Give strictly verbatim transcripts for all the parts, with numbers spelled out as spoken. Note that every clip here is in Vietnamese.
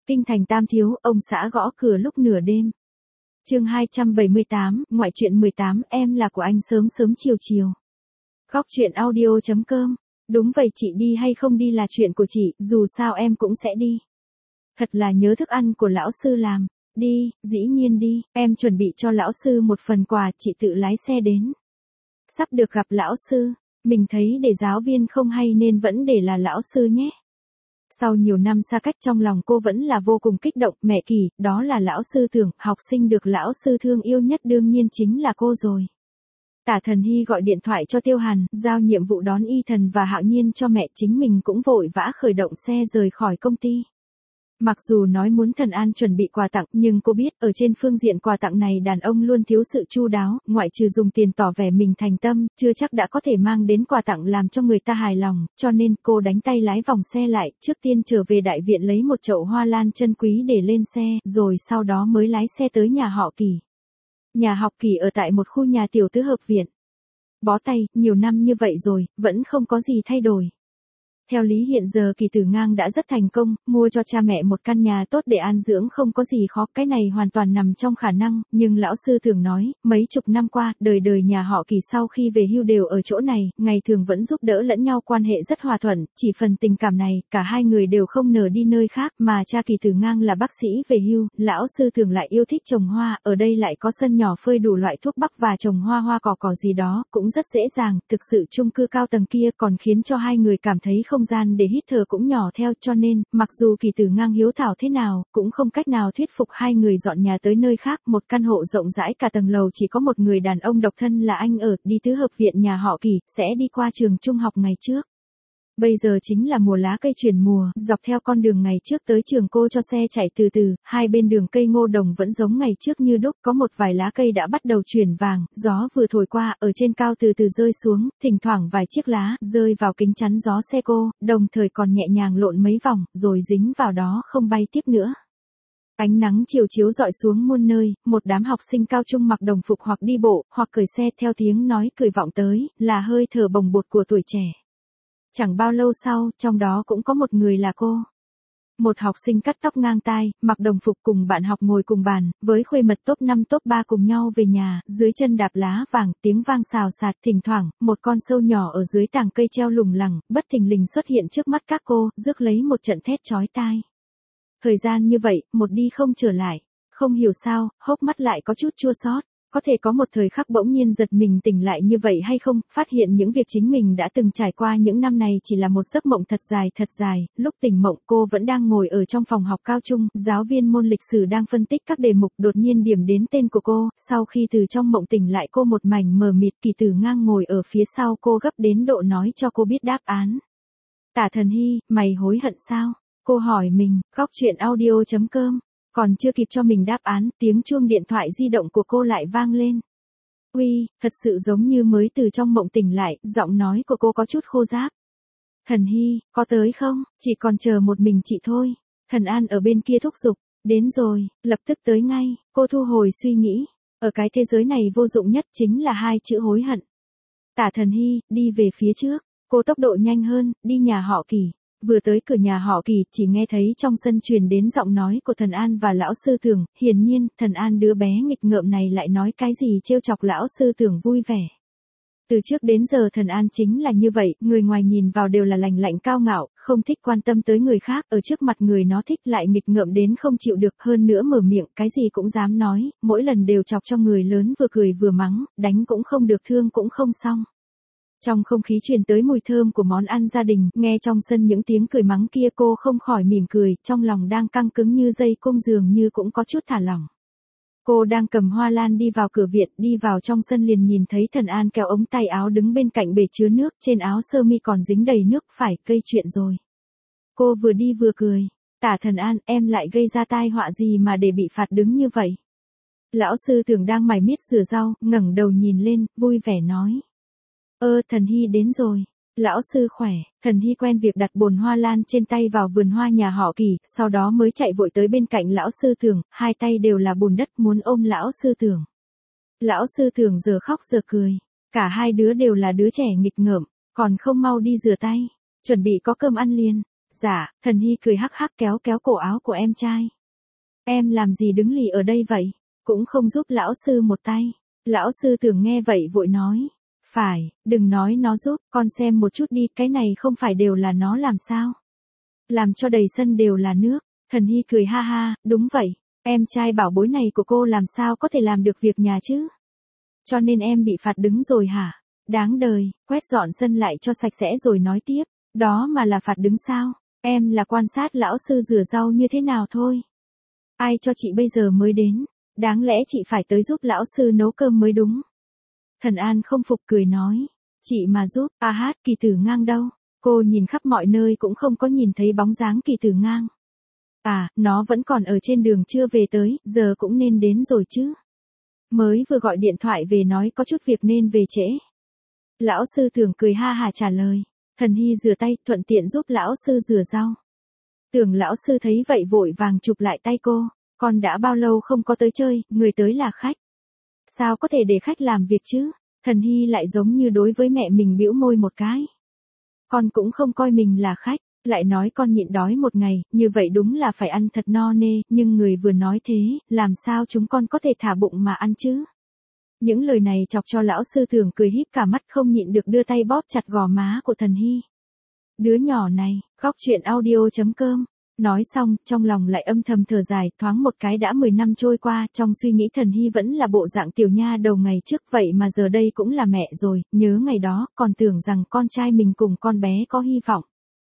Kinh thành Tam Thiếu, ông xã gõ cửa lúc nửa đêm. Chương hai trăm bảy mươi tám, ngoại truyện mười tám, em là của anh sớm sớm chiều chiều. Góc truyện audio chấm com. Đúng vậy, chị đi hay không đi là chuyện của chị, dù sao em cũng sẽ đi. Thật là nhớ thức ăn của lão sư làm. Đi, dĩ nhiên đi, em chuẩn bị cho lão sư một phần quà, chị tự lái xe đến. Sắp được gặp lão sư, mình thấy để giáo viên không hay nên vẫn để là lão sư nhé. Sau nhiều năm xa cách, trong lòng cô vẫn là vô cùng kích động. Mẹ Kỳ, đó là lão sư Thường, học sinh được lão sư thương yêu nhất đương nhiên chính là cô rồi. Tả Thần Hy gọi điện thoại cho Tiêu Hàn, giao nhiệm vụ đón Y Thần và Hạo Nhiên cho mẹ, chính mình cũng vội vã khởi động xe rời khỏi công ty. Mặc dù nói muốn Thần An chuẩn bị quà tặng, nhưng cô biết, ở trên phương diện quà tặng này đàn ông luôn thiếu sự chu đáo, ngoại trừ dùng tiền tỏ vẻ mình thành tâm, chưa chắc đã có thể mang đến quà tặng làm cho người ta hài lòng, cho nên cô đánh tay lái vòng xe lại, trước tiên trở về đại viện lấy một chậu hoa lan chân quý để lên xe, rồi sau đó mới lái xe tới nhà họ Kỳ. Nhà họ Kỳ ở tại một khu nhà tiểu tứ hợp viện. Bó tay, nhiều năm như vậy rồi, vẫn không có gì thay đổi. Theo lý hiện giờ Kỳ Tử Ngang đã rất thành công, mua cho cha mẹ một căn nhà tốt để an dưỡng không có gì khó, cái này hoàn toàn nằm trong khả năng, nhưng lão sư thường nói, mấy chục năm qua, đời đời nhà họ Kỳ sau khi về hưu đều ở chỗ này, ngày thường vẫn giúp đỡ lẫn nhau, quan hệ rất hòa thuận, chỉ phần tình cảm này, cả hai người đều không nở đi nơi khác, mà cha Kỳ Tử Ngang là bác sĩ về hưu, lão sư thường lại yêu thích trồng hoa, ở đây lại có sân nhỏ phơi đủ loại thuốc bắc và trồng hoa hoa cỏ cỏ gì đó, cũng rất dễ dàng, thực sự chung cư cao tầng kia còn khiến cho hai người cảm thấy không gian để hít thở cũng nhỏ theo, cho nên, mặc dù Kỳ Tử Ngang hiếu thảo thế nào, cũng không cách nào thuyết phục hai người dọn nhà tới nơi khác, một căn hộ rộng rãi cả tầng lầu chỉ có một người đàn ông độc thân là anh ở, đi tứ hợp viện nhà họ Kỳ, sẽ đi qua trường trung học ngày trước. Bây giờ chính là mùa lá cây chuyển mùa, dọc theo con đường ngày trước tới trường cô cho xe chạy từ từ, hai bên đường cây ngô đồng vẫn giống ngày trước như đúc, có một vài lá cây đã bắt đầu chuyển vàng, gió vừa thổi qua, ở trên cao từ từ rơi xuống, thỉnh thoảng vài chiếc lá, rơi vào kính chắn gió xe cô, đồng thời còn nhẹ nhàng lộn mấy vòng, rồi dính vào đó không bay tiếp nữa. Ánh nắng chiều chiếu rọi xuống muôn nơi, một đám học sinh cao trung mặc đồng phục hoặc đi bộ, hoặc cởi xe, theo tiếng nói cười vọng tới, là hơi thở bồng bột của tuổi trẻ. Chẳng bao lâu sau, trong đó cũng có một người là cô. Một học sinh cắt tóc ngang tai, mặc đồng phục cùng bạn học ngồi cùng bàn, với khuê mật top năm top ba cùng nhau về nhà, dưới chân đạp lá vàng, tiếng vang xào xạc, thỉnh thoảng, một con sâu nhỏ ở dưới tàng cây treo lủng lẳng, bất thình lình xuất hiện trước mắt các cô, rước lấy một trận thét chói tai. Thời gian như vậy, một đi không trở lại, không hiểu sao, hốc mắt lại có chút chua xót. Có thể có một thời khắc bỗng nhiên giật mình tỉnh lại như vậy hay không, phát hiện những việc chính mình đã từng trải qua những năm này chỉ là một giấc mộng thật dài thật dài, lúc tỉnh mộng cô vẫn đang ngồi ở trong phòng học cao trung, giáo viên môn lịch sử đang phân tích các đề mục, đột nhiên điểm đến tên của cô, sau khi từ trong mộng tỉnh lại cô một mảnh mờ mịt, Kỳ Tử Ngang ngồi ở phía sau cô gấp đến độ nói cho cô biết đáp án. Tả Thần Hy, mày hối hận sao? Cô hỏi mình, góc truyện audio chấm com. Còn chưa kịp cho mình đáp án, tiếng chuông điện thoại di động của cô lại vang lên. Uy, thật sự giống như mới từ trong mộng tỉnh lại, giọng nói của cô có chút khô ráp. Thần Hy, có tới không? Chỉ còn chờ một mình chị thôi. Thần An ở bên kia thúc giục. Đến rồi, lập tức tới ngay. Cô thu hồi suy nghĩ. Ở cái thế giới này vô dụng nhất chính là hai chữ hối hận. Tả Thần Hy, đi về phía trước. Cô tốc độ nhanh hơn, đi nhà họ Kỳ. Vừa tới cửa nhà họ Kỳ, chỉ nghe thấy trong sân truyền đến giọng nói của Thần An và lão sư Thường, hiển nhiên, Thần An đứa bé nghịch ngợm này lại nói cái gì trêu chọc lão sư Thường vui vẻ. Từ trước đến giờ Thần An chính là như vậy, người ngoài nhìn vào đều là lành lạnh cao ngạo, không thích quan tâm tới người khác, ở trước mặt người nó thích lại nghịch ngợm đến không chịu được, hơn nữa mở miệng, cái gì cũng dám nói, mỗi lần đều chọc cho người lớn vừa cười vừa mắng, đánh cũng không được thương cũng không xong. Trong không khí truyền tới mùi thơm của món ăn gia đình, nghe trong sân những tiếng cười mắng kia cô không khỏi mỉm cười, trong lòng đang căng cứng như dây cung dường như cũng có chút thả lỏng. Cô đang cầm hoa lan đi vào cửa viện, đi vào trong sân liền nhìn thấy Thần An kéo ống tay áo đứng bên cạnh bể chứa nước, trên áo sơ mi còn dính đầy nước, phải, gây chuyện rồi. Cô vừa đi vừa cười, Tả Thần An, em lại gây ra tai họa gì mà để bị phạt đứng như vậy? Lão sư Thường đang mải miết rửa rau, ngẩng đầu nhìn lên, vui vẻ nói. Ơ, Thần Hy đến rồi. Lão sư khỏe, Thần Hy quen việc đặt bồn hoa lan trên tay vào vườn hoa nhà họ Kỳ, sau đó mới chạy vội tới bên cạnh lão sư Thường, hai tay đều là bùn đất muốn ôm lão sư Thường. Lão sư Thường giờ khóc giờ cười, cả hai đứa đều là đứa trẻ nghịch ngợm, còn không mau đi rửa tay, chuẩn bị có cơm ăn liền. Dạ, Thần Hy cười hắc hắc kéo kéo cổ áo của em trai. Em làm gì đứng lì ở đây vậy? Cũng không giúp lão sư một tay. Lão sư Tưởng nghe vậy vội nói. Phải, đừng nói nó giúp, con xem một chút đi, cái này không phải đều là nó làm sao? Làm cho đầy sân đều là nước. Thần Hy cười ha ha, đúng vậy, em trai bảo bối này của cô làm sao có thể làm được việc nhà chứ? Cho nên em bị phạt đứng rồi hả? Đáng đời, quét dọn sân lại cho sạch sẽ rồi nói tiếp. Đó mà là phạt đứng sao? Em là quan sát lão sư rửa rau như thế nào thôi. Ai cho chị bây giờ mới đến? Đáng lẽ chị phải tới giúp lão sư nấu cơm mới đúng. Thần An không phục cười nói. Chị mà giúp, à hát, Kỳ Tử Ngang đâu? Cô nhìn khắp mọi nơi cũng không có nhìn thấy bóng dáng Kỳ Tử Ngang. À, nó vẫn còn ở trên đường chưa về tới, giờ cũng nên đến rồi chứ. Mới vừa gọi điện thoại về nói có chút việc nên về trễ. Lão sư Tưởng cười ha hà trả lời. Thần Hy rửa tay, thuận tiện giúp lão sư rửa rau. Tưởng lão sư thấy vậy vội vàng chụp lại tay cô. Con đã bao lâu không có tới chơi, người tới là khách. Sao có thể để khách làm việc chứ? Thần Hy lại giống như đối với mẹ mình bĩu môi một cái. Con cũng không coi mình là khách, lại nói con nhịn đói một ngày, như vậy đúng là phải ăn thật no nê, nhưng người vừa nói thế, làm sao chúng con có thể thả bụng mà ăn chứ? Những lời này chọc cho lão sư Tưởng cười híp cả mắt không nhịn được đưa tay bóp chặt gò má của Thần Hy. Đứa nhỏ này, góc chuyện audio chấm com. Nói xong, trong lòng lại âm thầm thở dài, thoáng một cái đã mười năm trôi qua, trong suy nghĩ Thần Hy vẫn là bộ dạng tiểu nha đầu ngày trước vậy mà giờ đây cũng là mẹ rồi, nhớ ngày đó, còn tưởng rằng con trai mình cùng con bé có hy vọng.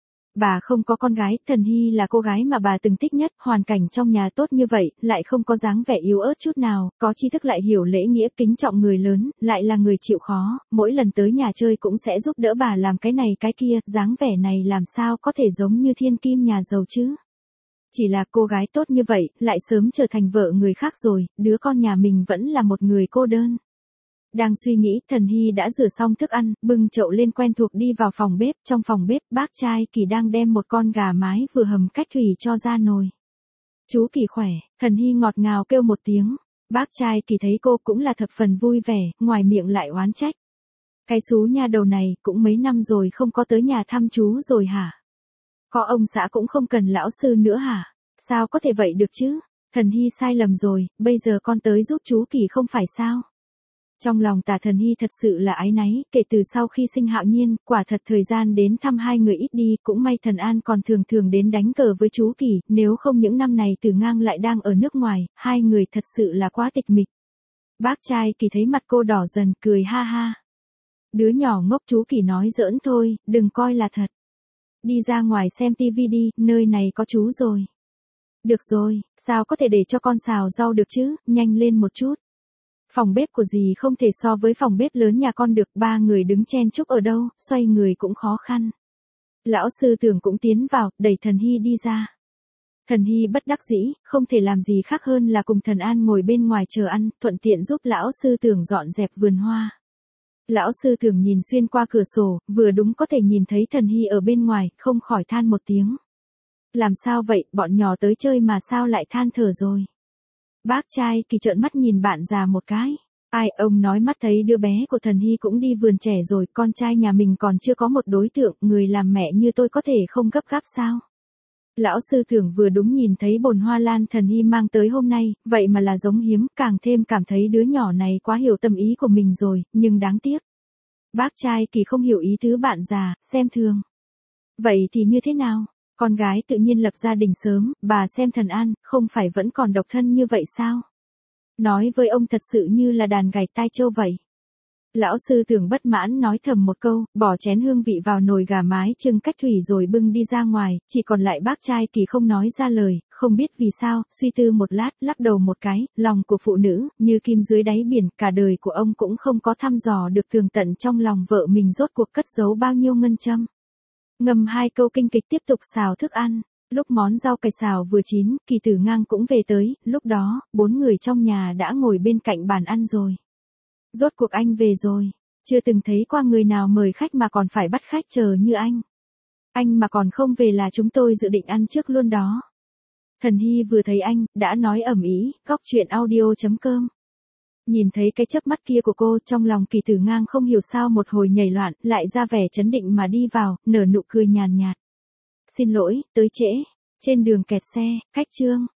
Bà không có con gái, Thần Hy là cô gái mà bà từng thích nhất, hoàn cảnh trong nhà tốt như vậy, lại không có dáng vẻ yếu ớt chút nào, có tri thức lại hiểu lễ nghĩa kính trọng người lớn, lại là người chịu khó, mỗi lần tới nhà chơi cũng sẽ giúp đỡ bà làm cái này cái kia, dáng vẻ này làm sao có thể giống như thiên kim nhà giàu chứ. Chỉ là cô gái tốt như vậy, lại sớm trở thành vợ người khác rồi, đứa con nhà mình vẫn là một người cô đơn. Đang suy nghĩ, Thần Hy đã rửa xong thức ăn, bưng chậu lên quen thuộc đi vào phòng bếp, trong phòng bếp, bác trai Kỳ đang đem một con gà mái vừa hầm cách thủy cho ra nồi. Chú Kỳ khỏe, Thần Hy ngọt ngào kêu một tiếng. Bác trai Kỳ thấy cô cũng là thập phần vui vẻ, ngoài miệng lại oán trách. Cái xú nha đầu này, cũng mấy năm rồi không có tới nhà thăm chú rồi hả? Có ông xã cũng không cần lão sư nữa hả? Sao có thể vậy được chứ? Thần Hy sai lầm rồi, bây giờ con tới giúp chú Kỳ không phải sao? Trong lòng Tả Thần Hy thật sự là áy náy, kể từ sau khi sinh Hạo Nhiên, quả thật thời gian đến thăm hai người ít đi, cũng may Thần An còn thường thường đến đánh cờ với chú Kỳ, nếu không những năm này Tử Ngang lại đang ở nước ngoài, hai người thật sự là quá tịch mịch. Bác trai Kỳ thấy mặt cô đỏ dần, cười ha ha. Đứa nhỏ ngốc, chú Kỳ nói giỡn thôi, đừng coi là thật. Đi ra ngoài xem tivi đi, nơi này có chú rồi. Được rồi, sao có thể để cho con xào rau được chứ, nhanh lên một chút. Phòng bếp của dì không thể so với phòng bếp lớn nhà con được, ba người đứng chen chúc ở đâu, xoay người cũng khó khăn. Lão sư Tưởng cũng tiến vào, đẩy Thần Hy đi ra. Thần Hy bất đắc dĩ, không thể làm gì khác hơn là cùng Thần An ngồi bên ngoài chờ ăn, thuận tiện giúp lão sư Tưởng dọn dẹp vườn hoa. Lão sư Tưởng nhìn xuyên qua cửa sổ, vừa đúng có thể nhìn thấy Thần Hy ở bên ngoài, không khỏi than một tiếng. Làm sao vậy, bọn nhỏ tới chơi mà sao lại than thở rồi? Bác trai Kỳ trợn mắt nhìn bạn già một cái. Ai, ông nói mắt thấy đứa bé của Thần Hy cũng đi vườn trẻ rồi, con trai nhà mình còn chưa có một đối tượng, người làm mẹ như tôi có thể không gấp gáp sao? Lão sư Tưởng vừa đúng nhìn thấy bồn hoa lan Thần Hy mang tới hôm nay, vậy mà là giống hiếm, càng thêm cảm thấy đứa nhỏ này quá hiểu tâm ý của mình rồi, nhưng đáng tiếc. Bác trai Kỳ không hiểu ý tứ bạn già, xem thường. Vậy thì như thế nào? Con gái tự nhiên lập gia đình sớm, bà xem Thần An, không phải vẫn còn độc thân như vậy sao? Nói với ông thật sự như là đàn gảy tai trâu vậy. Lão sư Tưởng bất mãn nói thầm một câu, bỏ chén hương vị vào nồi gà mái trưng cách thủy rồi bưng đi ra ngoài, chỉ còn lại bác trai Kỳ không nói ra lời, không biết vì sao, suy tư một lát, lắc đầu một cái, lòng của phụ nữ, như kim dưới đáy biển, cả đời của ông cũng không có thăm dò được tường tận trong lòng vợ mình rốt cuộc cất giấu bao nhiêu ngân châm. Ngâm hai câu kinh kịch tiếp tục xào thức ăn, lúc món rau cải xào vừa chín, Kỳ Tử Ngang cũng về tới, lúc đó, bốn người trong nhà đã ngồi bên cạnh bàn ăn rồi. Rốt cuộc anh về rồi, chưa từng thấy qua người nào mời khách mà còn phải bắt khách chờ như anh. Anh mà còn không về là chúng tôi dự định ăn trước luôn đó. Thần Hy vừa thấy anh, đã nói ầm ĩ, góc chuyện audio chấm com. Nhìn thấy cái chớp mắt kia của cô, trong lòng Kỳ Tử Ngang không hiểu sao một hồi nhảy loạn, lại ra vẻ trấn định mà đi vào, nở nụ cười nhàn nhạt. Xin lỗi, tới trễ. Trên đường kẹt xe, khách Trương.